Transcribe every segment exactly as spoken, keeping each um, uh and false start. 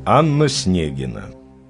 Анна Снегина.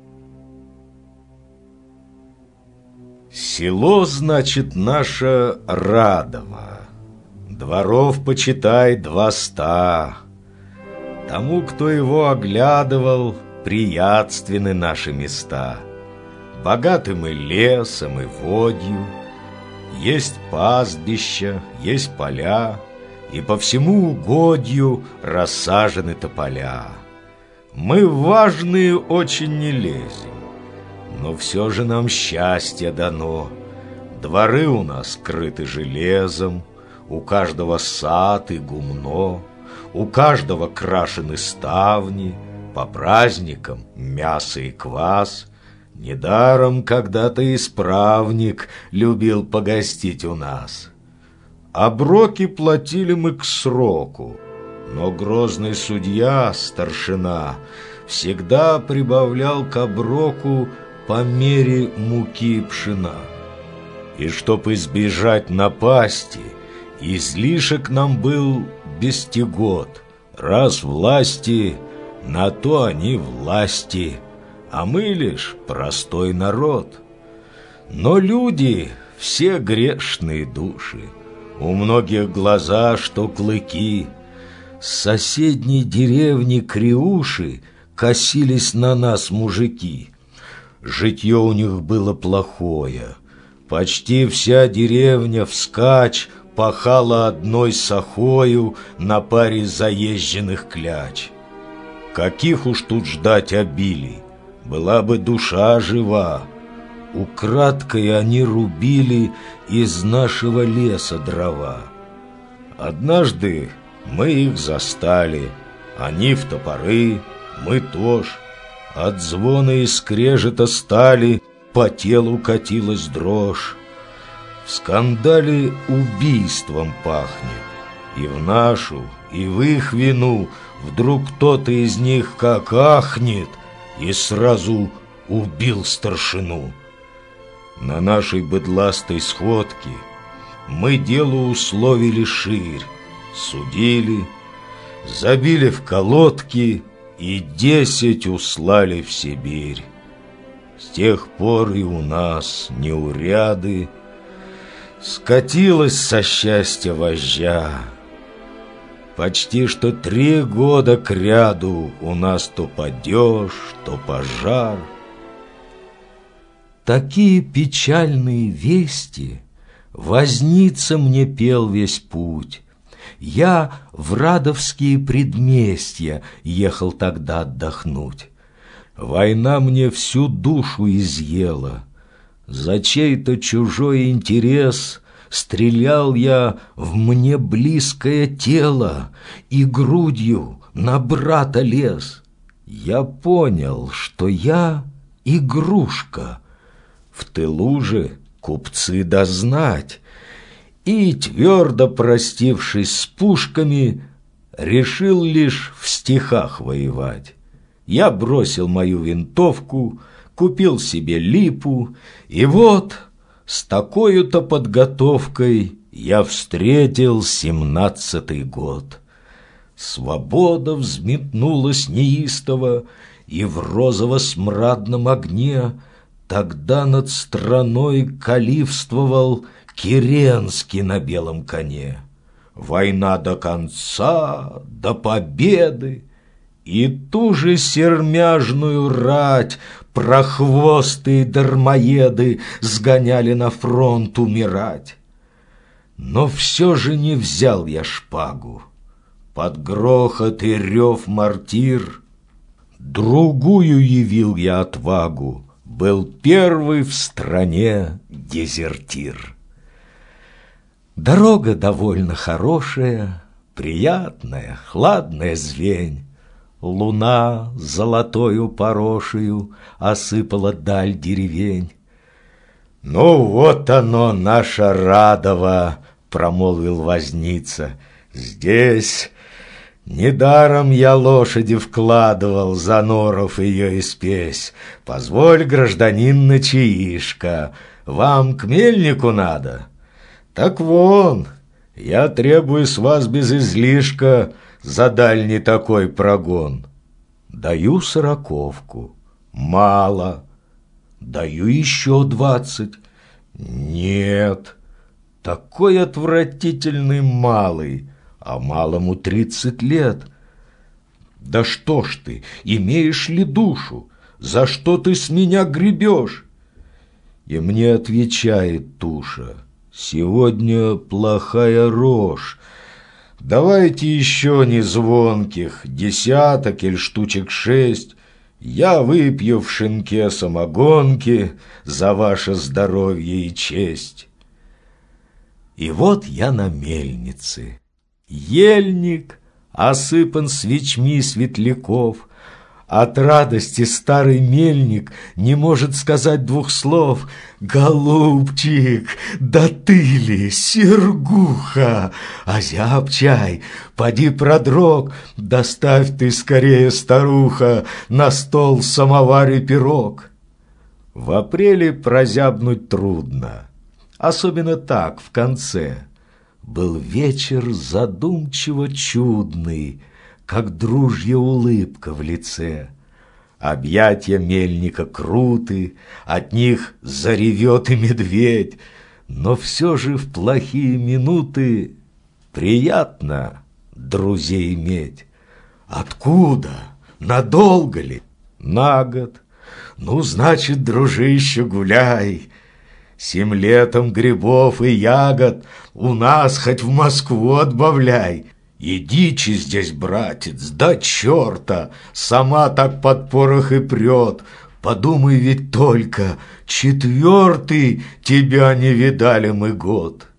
Село, значит, наше Радово, дворов, почитай, два ста. Тому, кто его оглядывал, приятственны наши места. Богаты мы лесом и водью, есть пастбища, есть поля, и по всему угодью рассажены тополя. Мы в важные очень не лезем, но все же нам счастье дано. Дворы у нас крыты железом, у каждого сад и гумно, у каждого крашены ставни, по праздникам мясо и квас. Недаром когда-то исправник любил погостить у нас. Оброки платили мы к сроку, но грозный судья, старшина, всегда прибавлял к оброку по мере муки и пшена. И чтоб избежать напасти, излишек нам был бестигот. Раз власти, на то они власти, а мы лишь простой народ. Но люди все грешные души, у многих глаза, что клыки. С соседней деревни Криуши косились на нас мужики. Житье у них было плохое. Почти вся деревня вскачь пахала одной сахою на паре заезженных кляч. Каких уж тут ждать обилий, была бы душа жива. Украдкой они рубили из нашего леса дрова. Однажды мы их застали, они в топоры, мы тоже. От звона и скрежета стали по телу катилась дрожь. В скандале убийством пахнет, и в нашу, и в их вину вдруг кто-то из них как ахнет и сразу убил старшину. На нашей быдластой сходке мы делу условили ширь, судили, забили в колодки и десять услали в Сибирь. С тех пор и у нас неуряды, скатилась со счастья вожжа. Почти что три года кряду у нас то падеж, то пожар. Такие печальные вести возница мне пел весь путь. Я в радовские предместья ехал тогда отдохнуть. Война мне всю душу изъела. За чей-то чужой интерес стрелял я в мне близкое тело и грудью на брата лез. Я понял, что я игрушка, в тылу же купцы дознать, и, твердо простившись с пушками, решил лишь в стихах воевать. Я бросил мою винтовку, купил себе липу, и вот с такой-то подготовкой я встретил семнадцатый год. Свобода взметнулась неистово, и в розово-смрадном огне тогда над страной калифствовал Керенский на белом коне. Война до конца, до победы, и ту же сермяжную рать прохвостые дармоеды сгоняли на фронт умирать. Но все же не взял я шпагу. Под грохот и рев мортир другую явил я отвагу, был первый в стране дезертир. Дорога довольно хорошая, приятная, хладная звень. Луна золотою порошею осыпала даль деревень. «Ну вот оно, наше Радово!» — промолвил возница. «Здесь недаром я лошади вкладывал за норов ее и спесь. Позволь, гражданин, начаишка, вам к мельнику надо? Так вон, я требую с вас без излишка за дальний такой прогон». Даю сороковку. Мало. Даю еще двадцать. Нет. Такой отвратительный малый, а малому тридцать лет. Да что ж ты, имеешь ли душу? За что ты с меня гребешь? И мне отвечает туша: сегодня плохая рожь. Давайте еще не звонких, десяток или штучек шесть. Я выпью в шинке самогонки за ваше здоровье и честь. И вот я на мельнице. Ельник осыпан свечми светляков. От радости старый мельник не может сказать двух слов. Голубчик, да ты ли, Сергуха? Озяб чай, поди продрог. Доставь ты скорее, старуха, на стол самовар и пирог. В апреле прозябнуть трудно, особенно так, в конце. Был вечер задумчиво чудный, как дружья улыбка в лице. Объятья мельника круты, от них заревет и медведь, но все же в плохие минуты приятно друзей иметь. Откуда? Надолго ли? На год. Ну, значит, дружище, гуляй. Сим летом грибов и ягод у нас хоть в Москву отбавляй. И дичи здесь, братец, да черта, сама так под порох и прет. Подумай ведь только, четвертый тебя не видали мы год.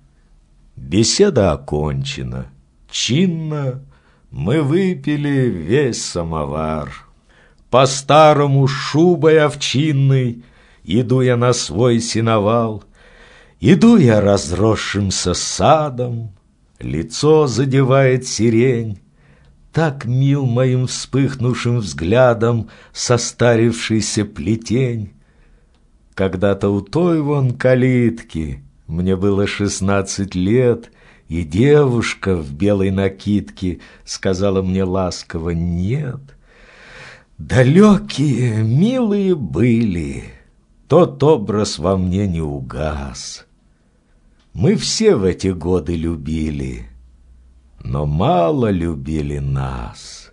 Беседа окончена. Чинно мы выпили весь самовар. По-старому шубой овчинной иду я на свой сеновал. Иду я разросшимся садом, лицо задевает сирень. Так мил моим вспыхнувшим взглядом состарившийся плетень. Когда-то у той вон калитки мне было шестнадцать лет, и девушка в белой накидке сказала мне ласково: нет. Далекие, милые были, тот образ во мне не угас. Мы все в эти годы любили, но мало любили нас.